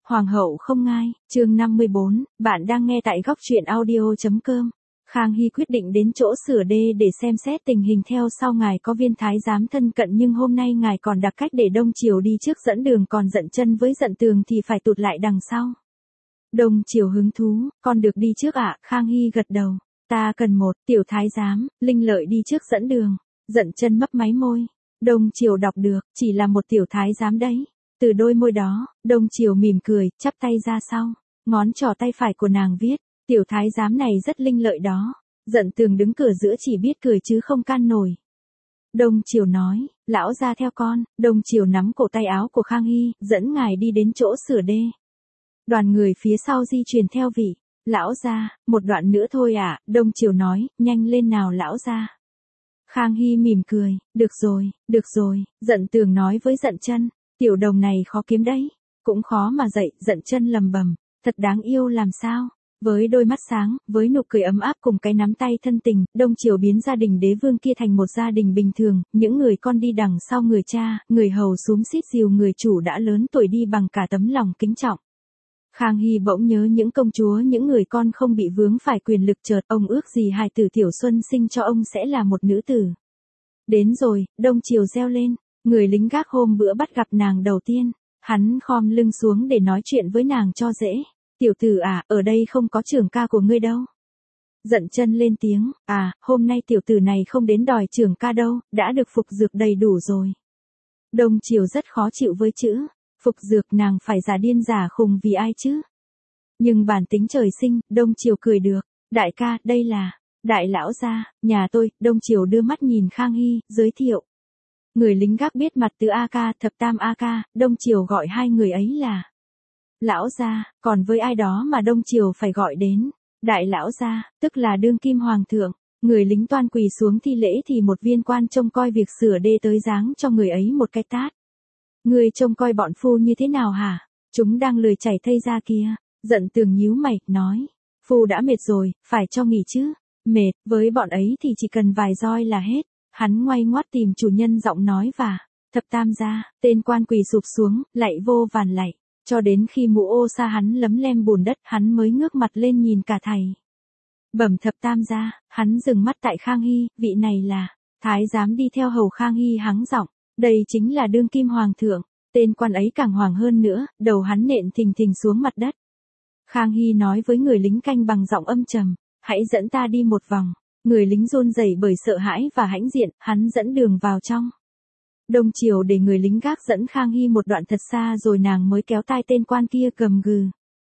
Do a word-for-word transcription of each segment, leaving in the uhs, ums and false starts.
Hoàng hậu không ngai, chương năm mươi bốn, bạn đang nghe tại góc truyện audio chấm com. Khang Hy quyết định đến chỗ sửa đê để xem xét tình hình theo sau ngài có viên thái giám thân cận nhưng hôm nay ngài còn đặt cách để Đông Triều đi trước dẫn đường còn Dận Chân với Dận Tường thì phải tụt lại đằng sau. Đông Triều hứng thú, con được đi trước ạ, à? Khang Hy gật đầu. Ta cần một tiểu thái giám, Linh Lợi đi trước dẫn đường. Dận Chân mấp máy môi. Đông Triều đọc được, chỉ là một tiểu thái giám đấy. Từ đôi môi đó, Đông Triều mỉm cười, chắp tay ra sau. Ngón trỏ tay phải của nàng viết, tiểu thái giám này rất linh lợi đó. Dận Tường đứng cửa giữa chỉ biết cười chứ không can nổi. Đông Triều nói, lão ra theo con. Đông Triều nắm cổ tay áo của Khang Hy, dẫn ngài đi đến chỗ sửa đê. Đoàn người phía sau di chuyển theo vị. Lão ra, một đoạn nữa thôi à, Đông Triều nói, nhanh lên nào lão ra. Khang Hy mỉm cười, được rồi, được rồi, Dận Tường nói với Dận Chân, tiểu đồng này khó kiếm đấy, cũng khó mà dạy. Dận Chân lầm bầm, thật đáng yêu làm sao. Với đôi mắt sáng, với nụ cười ấm áp cùng cái nắm tay thân tình, Đông Triều biến gia đình đế vương kia thành một gia đình bình thường, những người con đi đằng sau người cha, người hầu xúm xít dìu người chủ đã lớn tuổi đi bằng cả tấm lòng kính trọng. Khang Hy bỗng nhớ những công chúa, những người con không bị vướng phải quyền lực, chợt ông ước gì hài tử Tiểu Xuân sinh cho ông sẽ là một nữ tử. Đến rồi, Đông Triều reo lên, người lính gác hôm bữa bắt gặp nàng đầu tiên, hắn khom lưng xuống để nói chuyện với nàng cho dễ. Tiểu tử à, ở đây không có trưởng ca của ngươi đâu. Dận Chân lên tiếng, à, hôm nay tiểu tử này không đến đòi trưởng ca đâu, đã được phục dược đầy đủ rồi. Đông Triều rất khó chịu với chữ phục dược, nàng phải giả điên giả khùng vì ai chứ? Nhưng bản tính trời sinh, Đông Triều cười được. Đại ca, đây là đại lão gia, nhà tôi. Đông Triều đưa mắt nhìn Khang Hy, giới thiệu. Người lính gác biết mặt từ A ca, thập tam A ca, Đông Triều gọi hai người ấy là lão gia, còn với ai đó mà Đông Triều phải gọi đến đại lão gia, tức là đương kim hoàng thượng. Người lính toan quỳ xuống thi lễ thì một viên quan trông coi việc sửa đê tới giáng cho người ấy một cái tát. Người trông coi bọn phu như thế nào hả? Chúng đang lười chảy thây ra kia. Dận Tường nhíu mày, nói. Phu đã mệt rồi, phải cho nghỉ chứ. Mệt, với bọn ấy thì chỉ cần vài roi là hết. Hắn ngoay ngoắt tìm chủ nhân giọng nói và thập tam gia. Tên quan quỳ sụp xuống, lạy vô vàn lạy. Cho đến khi mũ ô sa hắn lấm lem bùn đất, hắn mới ngước mặt lên nhìn cả thầy. Bẩm thập tam gia, hắn dừng mắt tại Khang Hy, vị này là thái giám đi theo hầu. Khang Hy hắng giọng. Đây chính là đương kim hoàng thượng. Tên quan ấy càng hoàng hơn nữa, đầu hắn nện thình thình xuống mặt đất. Khang Hy nói với người lính canh bằng giọng âm trầm, hãy dẫn ta đi một vòng. Người lính run rẩy bởi sợ hãi và hãnh diện, hắn dẫn đường vào trong. Đông Triều để người lính gác dẫn Khang Hy một đoạn thật xa rồi nàng mới kéo tai tên quan kia gầm gừ.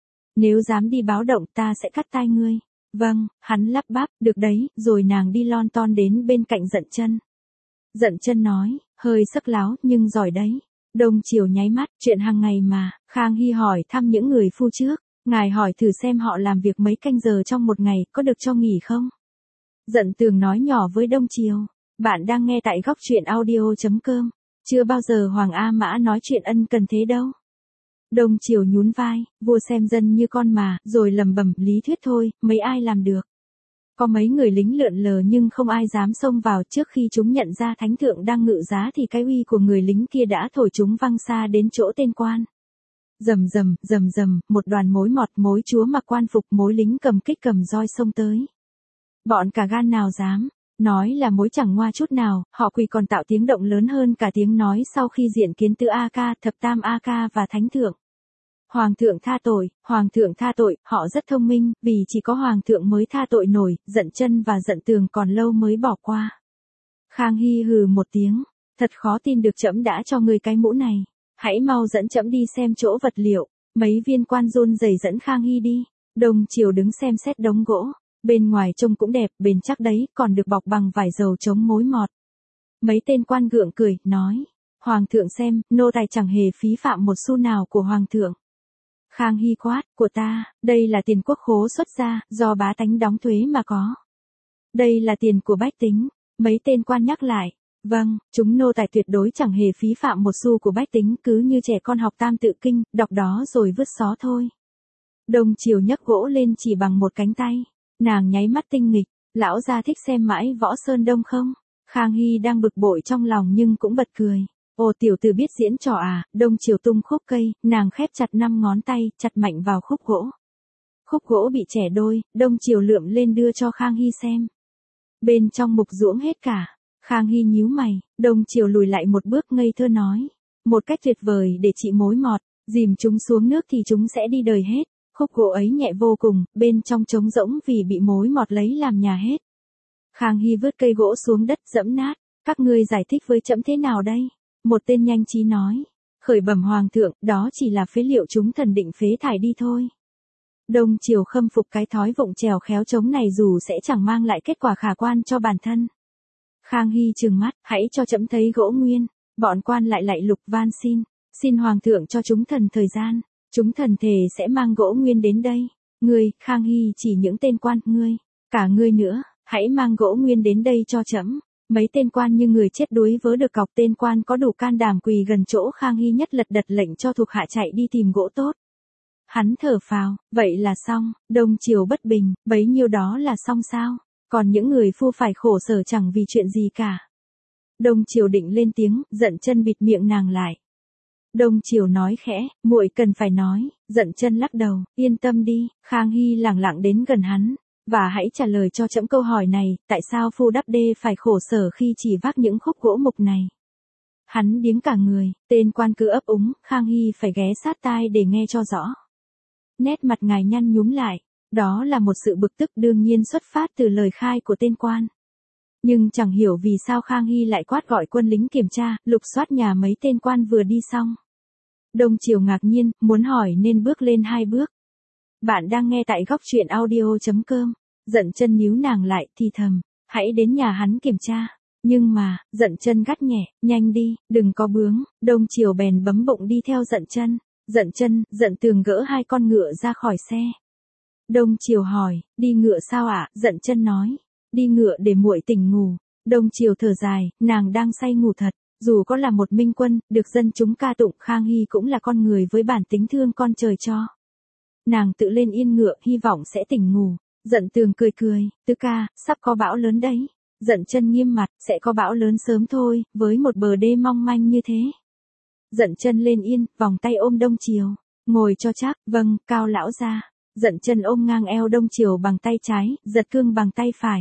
Nếu dám đi báo động ta sẽ cắt tai ngươi. Vâng, hắn lắp bắp, được đấy, rồi nàng đi lon ton đến bên cạnh Dận Chân. Dận Chân nói, hơi sắc láo nhưng giỏi đấy. Đông Triều nháy mắt, chuyện hàng ngày mà. Khang Hy hỏi thăm những người phu trước, ngài hỏi thử xem họ làm việc mấy canh giờ trong một ngày, có được cho nghỉ không? Dận Tường nói nhỏ với Đông Triều, bạn đang nghe tại góc truyện audio chấm com, chưa bao giờ Hoàng A Mã nói chuyện ân cần thế đâu. Đông Triều nhún vai, vua xem dân như con mà, rồi lầm bầm, lý thuyết thôi, mấy ai làm được. Có mấy người lính lượn lờ nhưng không ai dám xông vào. Trước khi chúng nhận ra thánh thượng đang ngự giá thì cái uy của người lính kia đã thổi chúng văng xa đến chỗ tên quan. Rầm rầm, rầm rầm, một đoàn mối mọt, mối chúa mặc quan phục, mối lính cầm kích cầm roi xông tới. Bọn cả gan nào dám, nói là mối chẳng ngoa chút nào, họ quỳ còn tạo tiếng động lớn hơn cả tiếng nói sau khi diện kiến tứ A ca, thập tam A ca và thánh thượng. Hoàng thượng tha tội, hoàng thượng tha tội. Họ rất thông minh, vì chỉ có hoàng thượng mới tha tội nổi. Dận Chân và Dận Tường còn lâu mới bỏ qua. Khang Hy hừ một tiếng, thật khó tin được trẫm đã cho người cái mũ này. Hãy mau dẫn trẫm đi xem chỗ vật liệu. Mấy viên quan run rẩy dẫn Khang Hy đi. Đông Triều đứng xem xét đống gỗ, bên ngoài trông cũng đẹp, bền chắc đấy, còn được bọc bằng vải dầu chống mối mọt. Mấy tên quan gượng cười, nói, hoàng thượng xem, nô tài chẳng hề phí phạm một xu nào của hoàng thượng. Khang Hy quát, của ta, đây là tiền quốc khố xuất ra, do bá tánh đóng thuế mà có. Đây là tiền của bách tính. Mấy tên quan nhắc lại, vâng, chúng nô tài tuyệt đối chẳng hề phí phạm một xu của bách tính, cứ như trẻ con học tam tự kinh, đọc đó rồi vứt xó thôi. Đông Triều nhấc gỗ lên chỉ bằng một cánh tay, nàng nháy mắt tinh nghịch, lão gia thích xem mãi Võ Sơn Đông không? Khang Hy đang bực bội trong lòng nhưng cũng bật cười. Ồ tiểu tử biết diễn trò à, Đông Triều tung khúc cây, nàng khép chặt năm ngón tay, chặt mạnh vào khúc gỗ. Khúc gỗ bị chẻ đôi, Đông Triều lượm lên đưa cho Khang Hy xem. Bên trong mục ruỗng hết cả. Khang Hy nhíu mày, Đông Triều lùi lại một bước ngây thơ nói. Một cách tuyệt vời để chị mối mọt, dìm chúng xuống nước thì chúng sẽ đi đời hết. Khúc gỗ ấy nhẹ vô cùng, bên trong trống rỗng vì bị mối mọt lấy làm nhà hết. Khang Hy vứt cây gỗ xuống đất dẫm nát. Các ngươi giải thích với trẫm thế nào đây? Một tên nhanh trí nói. Khởi bẩm hoàng thượng, đó chỉ là phế liệu chúng thần định phế thải đi thôi. Đông Triều khâm phục cái thói vụng trèo khéo trống này dù sẽ chẳng mang lại kết quả khả quan cho bản thân. Khang Hy trừng mắt, hãy cho trẫm thấy gỗ nguyên. Bọn quan lại lại lục van xin. Xin hoàng thượng cho chúng thần thời gian. Chúng thần thề sẽ mang gỗ nguyên đến đây. Ngươi, Khang Hy chỉ những tên quan, ngươi. Cả ngươi nữa, hãy mang gỗ nguyên đến đây cho trẫm. Mấy tên quan như người chết đuối vớ được cọc, tên quan có đủ can đảm quỳ gần chỗ Khang Hy nhất lật đật lệnh cho thuộc hạ chạy đi tìm gỗ tốt. Hắn thở phào, vậy là xong, Đông Triều bất bình, bấy nhiêu đó là xong sao? Còn những người phu phải khổ sở chẳng vì chuyện gì cả. Đông Triều định lên tiếng, Dận Chân bịt miệng nàng lại. Đông Triều nói khẽ, muội cần phải nói. Dận Chân lắc đầu, yên tâm đi. Khang Hy lẳng lặng đến gần hắn. Và hãy trả lời cho trẫm câu hỏi này, tại sao phu đắp đê phải khổ sở khi chỉ vác những khúc gỗ mục này? Hắn điếng cả người, tên quan cứ ấp úng, Khang Hy phải ghé sát tai để nghe cho rõ. Nét mặt ngài nhăn nhúm lại, đó là một sự bực tức đương nhiên xuất phát từ lời khai của tên quan. Nhưng chẳng hiểu vì sao Khang Hy lại quát gọi quân lính kiểm tra, lục soát nhà mấy tên quan vừa đi xong. Đông Triều ngạc nhiên, muốn hỏi nên bước lên hai bước. Bạn đang nghe tại góc truyện audio chấm com. Dận Chân níu nàng lại, thì thầm, hãy đến nhà hắn kiểm tra. Nhưng mà, Dận Chân gắt nhẹ, nhanh đi, đừng có bướng. Đông Triều bèn bấm bụng đi theo Dận Chân. Dận Chân, Dận Tường gỡ hai con ngựa ra khỏi xe. Đông Triều hỏi, đi ngựa sao ạ? Dận Chân nói, đi ngựa để muội tỉnh ngủ. Đông Triều thở dài, nàng đang say ngủ thật. Dù có là một minh quân, được dân chúng ca tụng, Khang Hy cũng là con người với bản tính thương con trời cho. Nàng tự lên yên ngựa, hy vọng sẽ tỉnh ngủ. Dận Tường cười cười, tứ ca, sắp có bão lớn đấy. Dận Chân nghiêm mặt, sẽ có bão lớn sớm thôi, với một bờ đê mong manh như thế. Dận Chân lên yên, vòng tay ôm Đông Triều. Ngồi cho chắc, vâng, Cao lão gia. Dận Chân ôm ngang eo Đông Triều bằng tay trái, giật cương bằng tay phải.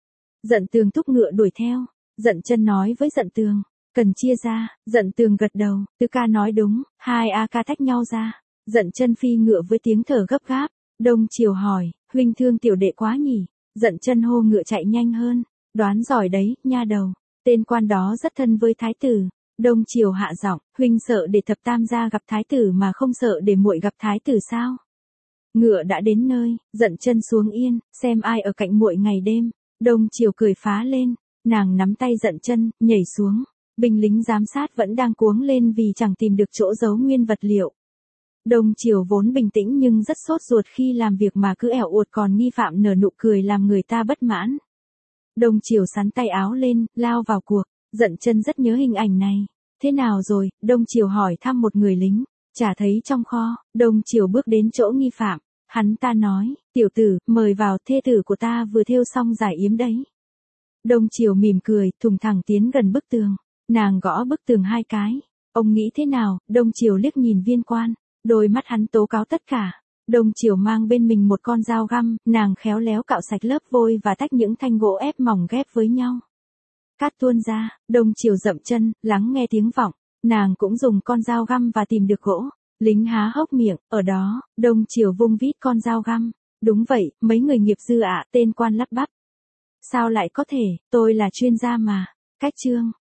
Dận Tường thúc ngựa đuổi theo. Dận Chân nói với Dận Tường, cần chia ra. Dận Tường gật đầu, tứ ca nói đúng, hai a ca tách nhau ra. Dận Chân phi ngựa với tiếng thở gấp gáp. Đông Triều hỏi, huynh thương tiểu đệ quá nhỉ? Dận Chân hô ngựa chạy nhanh hơn. Đoán giỏi đấy, nha đầu. Tên quan đó rất thân với thái tử. Đông Triều hạ giọng, huynh sợ để thập tam gia gặp thái tử mà không sợ để muội gặp thái tử sao? Ngựa đã đến nơi, Dận Chân xuống yên, xem ai ở cạnh muội ngày đêm. Đông Triều cười phá lên, nàng nắm tay Dận Chân, nhảy xuống. Binh lính giám sát vẫn đang cuống lên vì chẳng tìm được chỗ giấu nguyên vật liệu. Đông Triều vốn bình tĩnh nhưng rất sốt ruột khi làm việc mà cứ ẻo uột, còn nghi phạm nở nụ cười làm người ta bất mãn. Đông Triều xắn tay áo lên, lao vào cuộc. Dận Chân rất nhớ hình ảnh này. Thế nào rồi? Đông Triều hỏi thăm một người lính. Chả thấy trong kho. Đông Triều bước đến chỗ nghi phạm. Hắn ta nói, tiểu tử, mời vào, thê tử của ta vừa thêu xong giải yếm đấy. Đông Triều mỉm cười, thùng thẳng tiến gần bức tường. Nàng gõ bức tường hai cái. Ông nghĩ thế nào? Đông Triều liếc nhìn viên quan. Đôi mắt hắn tố cáo tất cả. Đông Triều mang bên mình một con dao găm, nàng khéo léo cạo sạch lớp vôi và tách những thanh gỗ ép mỏng ghép với nhau. Cát tuôn ra, Đông Triều dậm chân, lắng nghe tiếng vọng. Nàng cũng dùng con dao găm và tìm được gỗ. Lính há hốc miệng, ở đó, Đông Triều vung vít con dao găm. Đúng vậy, mấy người nghiệp dư ạ, tên quan lắp bắp. Sao lại có thể, tôi là chuyên gia mà. Cách chương.